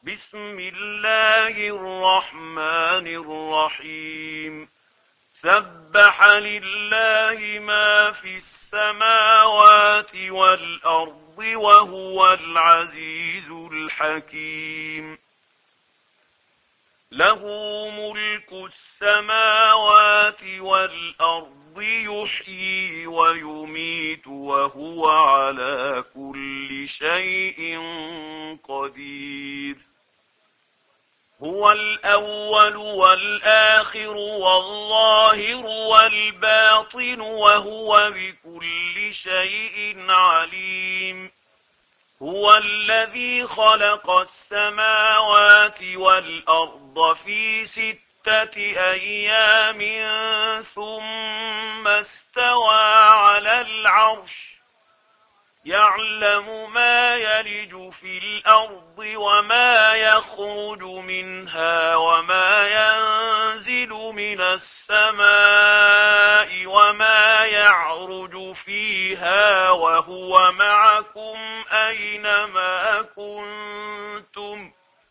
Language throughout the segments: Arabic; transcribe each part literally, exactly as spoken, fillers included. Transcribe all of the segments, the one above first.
بسم الله الرحمن الرحيم سبح لله ما في السماوات والأرض وهو العزيز الحكيم له ملك السماوات والأرض يحيي ويميت وهو على كل شيء قدير هو الأول والآخر والظاهر والباطن وهو بكل شيء عليم هو الذي خلق السماوات والأرض في ستة أيام ثم استوى على العرش يعلم ما يلج في الأرض وما يخرج منها وما ينزل من السماء وما يعرج فيها وهو معكم أينما كنتم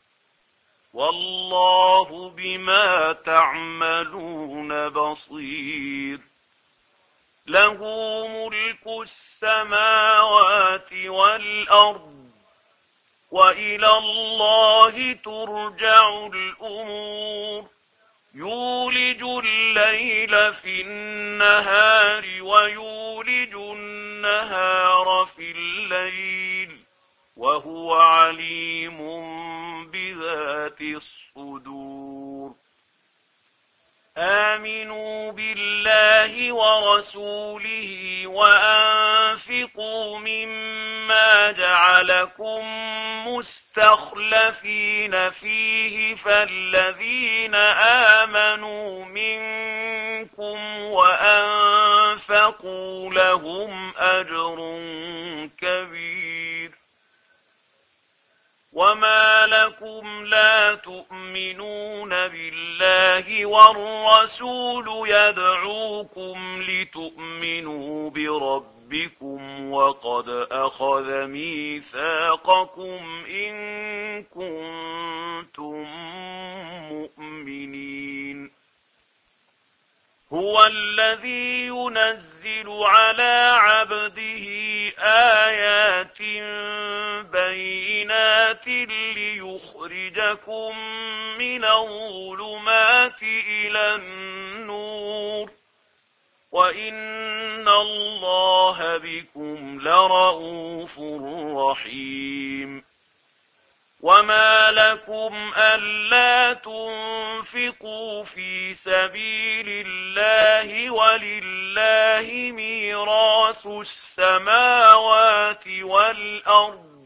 والله بما تعملون بصير له ملك السماوات والأرض وإلى الله ترجع الأمور يولج الليل في النهار ويولج النهار في الليل وهو عليم بذات الصدور آمنوا بالله ورسوله وأنفقوا مما جعلكم مستخلفين فيه فالذين آمنوا منكم وأنفقوا لهم أجر كبير وما لكم لا تؤمنون بالله والرسول يدعوكم لتؤمنوا بربكم وقد أخذ ميثاقكم إن كنتم مؤمنين هو الذي ينزل على عبده آيات بينات ليخرجكم من الظلمات إلى النور وإن الله بكم لرءوف رحيم وما لكم ألا تنفقوا في سبيل الله ولله ميراث السماوات والأرض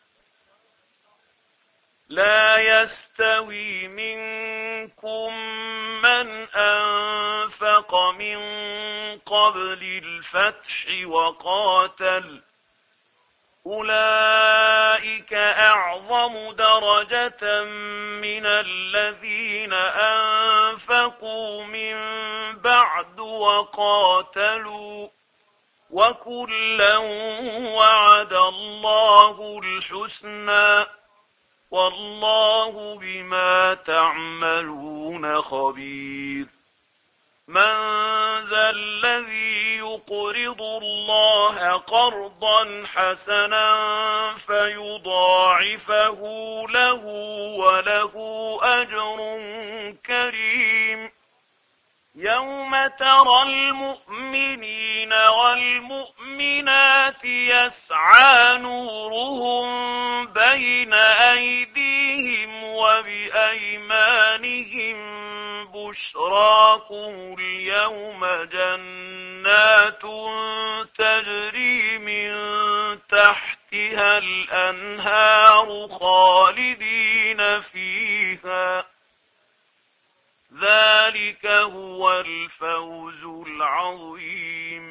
لا يستوي منكم من أنفق من قبل الفتح وقاتل أولئك أعظم درجة من الذين أنفقوا من بعد وقاتلوا وكلا وعد الله الحسنى والله بما تعملون خبير من ذا الذي يقرض الله قرضا حسنا فيضاعفه له وله أجر كريم يوم ترى المؤمنين والمؤمنات يسعى نورهم بين أيديهم وبأيمانهم بشراكم اليوم جنات تجري من تحتها الأنهار خالدين فيها ذلك هو الفوز العظيم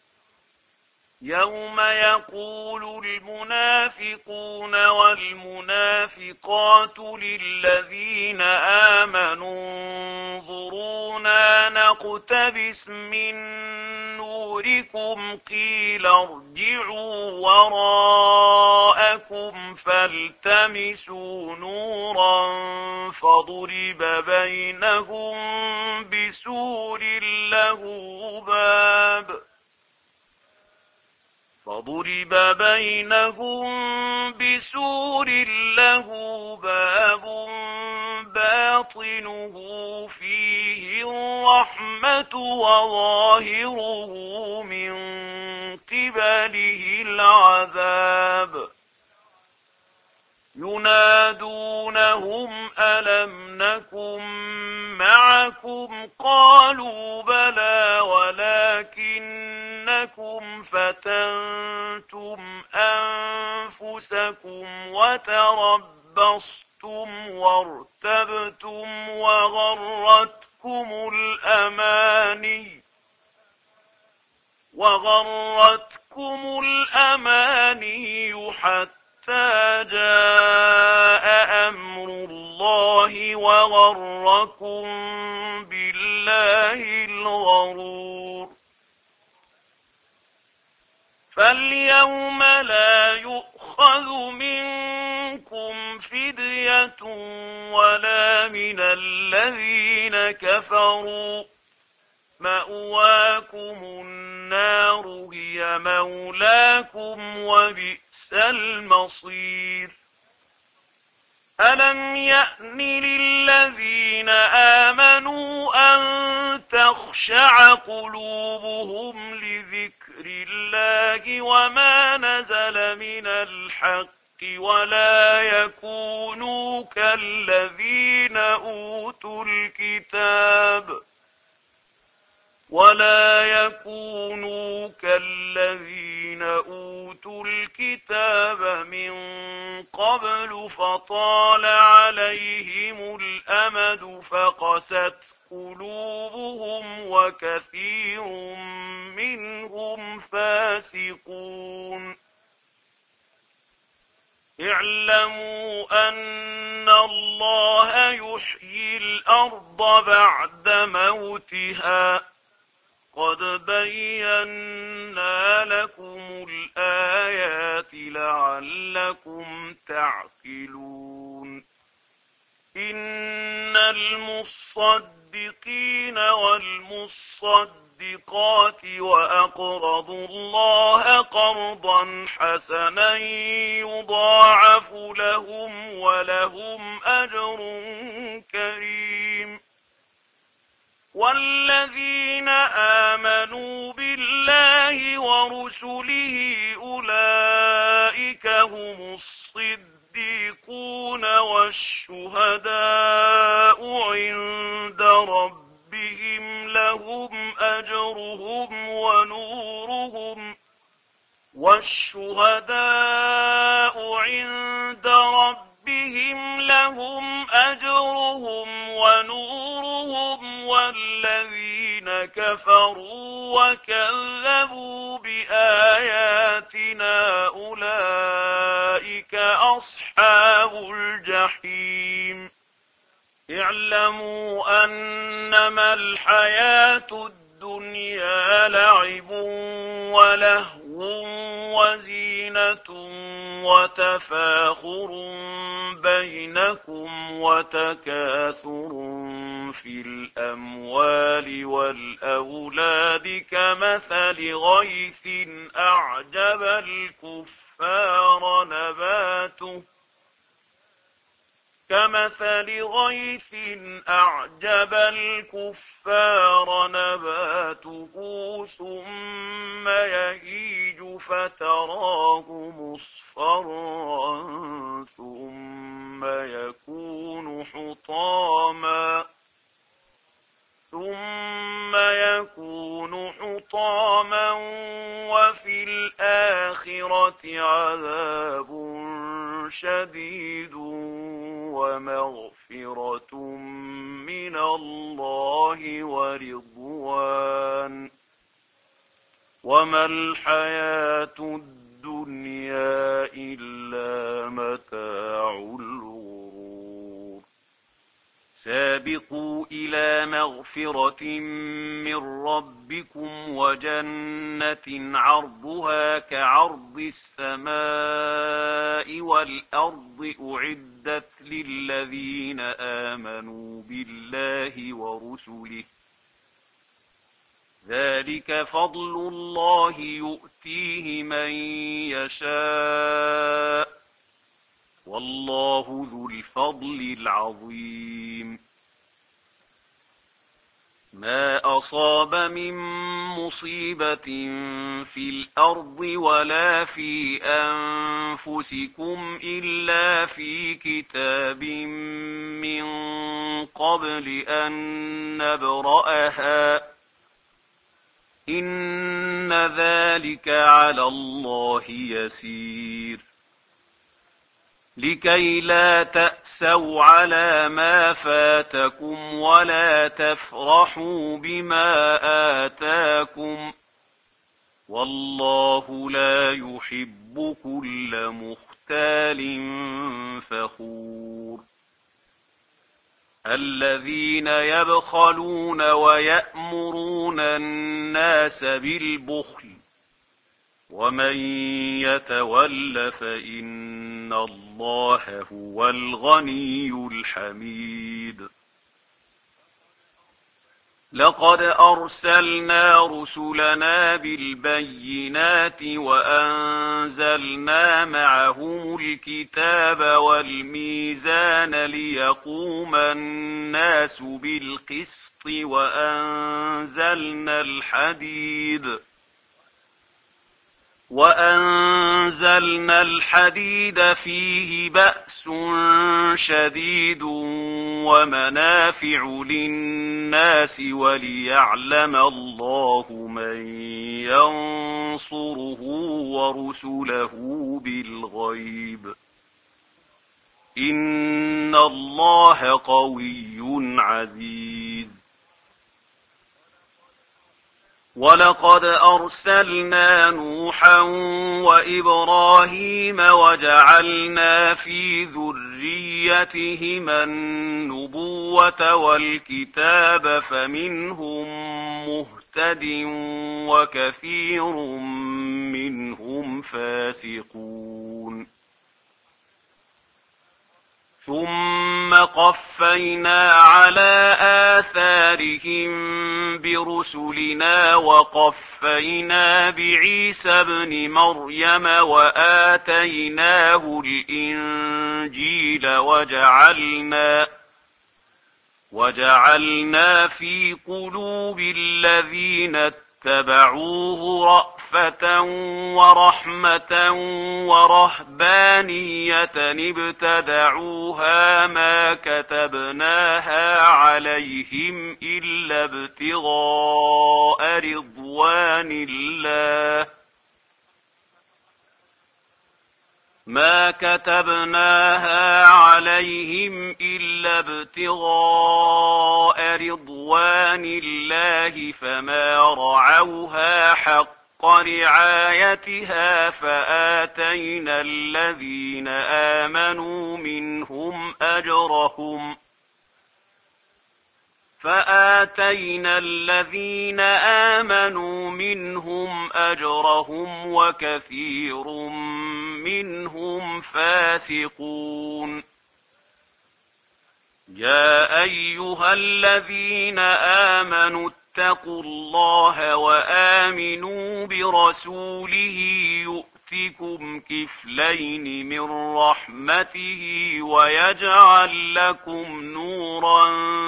يوم يقول المنافقون والمنافقات للذين آمنوا انظرونا نقتبس من نوركم قيل ارجعوا لكم فالتمسوا نورا فضرب بينهم بسور له باب فضرب بينهم بسور له باب باطنه فيه الرحمة وظاهره من قبله العذاب ينادونهم ألم نكن معكم قالوا بلى ولكنكم فتنتم أنفسكم وتربصتم وارتبتم وغرتكم الأماني وغرتكم الأماني حتى جاء أمر الله وغركم بالله الغرور فاليوم لا يؤخذ منكم فدية ولا من الذين كفروا مأواكم النار هي مولاكم وبئس المصير ألم يأن للذين آمنوا أن تخشع قلوبهم لذكر الله وما نزل من الحق ولا يكونوا كالذين أوتوا الكتاب ولا يكونوا كالذين أوتوا الكتاب من قبل فطال عليهم الأمد فقست قلوبهم وكثير منهم فاسقون اعلموا أن الله يحيي الأرض بعد موتها قد بينا لكم الآيات لعلكم تعقلون إن المصدقين والمصدقات وأقرضوا الله قرضا حسنا يضاعف لهم ولهم أجر كريم والذين آمنوا بالله ورسله أولئك هم الصديقون والشهداء عند ربهم لهم أجرهم ونورهم والشهداء عند ربهم لهم أجرهم ونورهم والذين كفروا وكذبوا بآياتنا أولئك أصحاب الجحيم اعلموا أنما الحياة الدنيا لعب ولهو وزينة وتفاخر بينكم وتكاثر في الأموال والأولاد كمثل غيث أعجب الكفار نباته كمثل غيث أعجب الكفار نباته ثم يهيج فتراه مصفرا ثم يكون حطاما ثم يكون حطاما وفي الآخرة عذاب شديد ومغفرة من الله ورضوان وما الحياة الدنيا إلا متاع الغرور سابقوا إلى مغفرة من ربكم وجنة عرضها كعرض السماء والأرض أعدت للذين آمنوا بالله ورسله ذلك فضل الله يؤتيه من يشاء والله ذو الفضل العظيم ما أصاب من مصيبة في الأرض ولا في أنفسكم إلا في كتاب من قبل أن نبرأها إن ذلك على الله يسير لكي لا تأسوا على ما فاتكم ولا تفرحوا بما آتاكم والله لا يحب كل مختال فخور الذين يبخلون ويأمرون الناس بالبخل ومن يتول فإن الله هو الغني الحميد لقد أرسلنا رسلنا بالبينات وأنزلنا معهم الكتاب والميزان ليقوم الناس بالقسط وأنزلنا الحديد وأنزلنا الحديد فيه بأس شديد ومنافع للناس وليعلم الله من ينصره ورسله بالغيب إن الله قوي عزيز ولقد أرسلنا نوحا وإبراهيم وجعلنا في ذريتهما النبوة والكتاب فمنهم مهتد وكثير منهم فاسقون ثم قفينا على آثارهم برسلنا وقفينا بعيسى ابن مريم وآتيناه الإنجيل وجعلنا وجعلنا في قلوب الذين اتبعوه رأفة ورحمة ورهبانية ابتدعوها ما كتبناها عليهم إلا ابتغاء رضوان الله ما كتبناها عليهم إلا ابتغاء رضوان الله فما رعوها حق رعايتها فآتينا الذين آمنوا منهم أجرهم فآتينا الذين آمنوا منهم أجرهم وكثير منهم فاسقون يا أيها الذين آمنوا اتقوا الله وآمنوا برسوله يؤتكم كفلين من رحمته ويجعل لكم نورا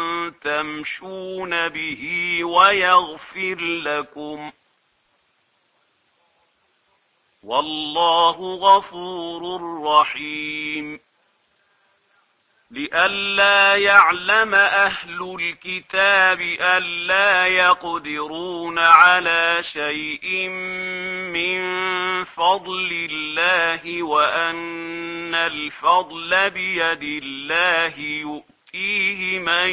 تمشون به ويغفر لكم والله غفور رحيم لئلا يعلم أهل الكتاب ألا يقدرون على شيء من فضل الله وأن الفضل بيد الله يؤتيه من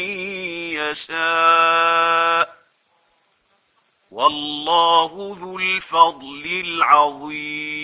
يشاء والله ذو الفضل العظيم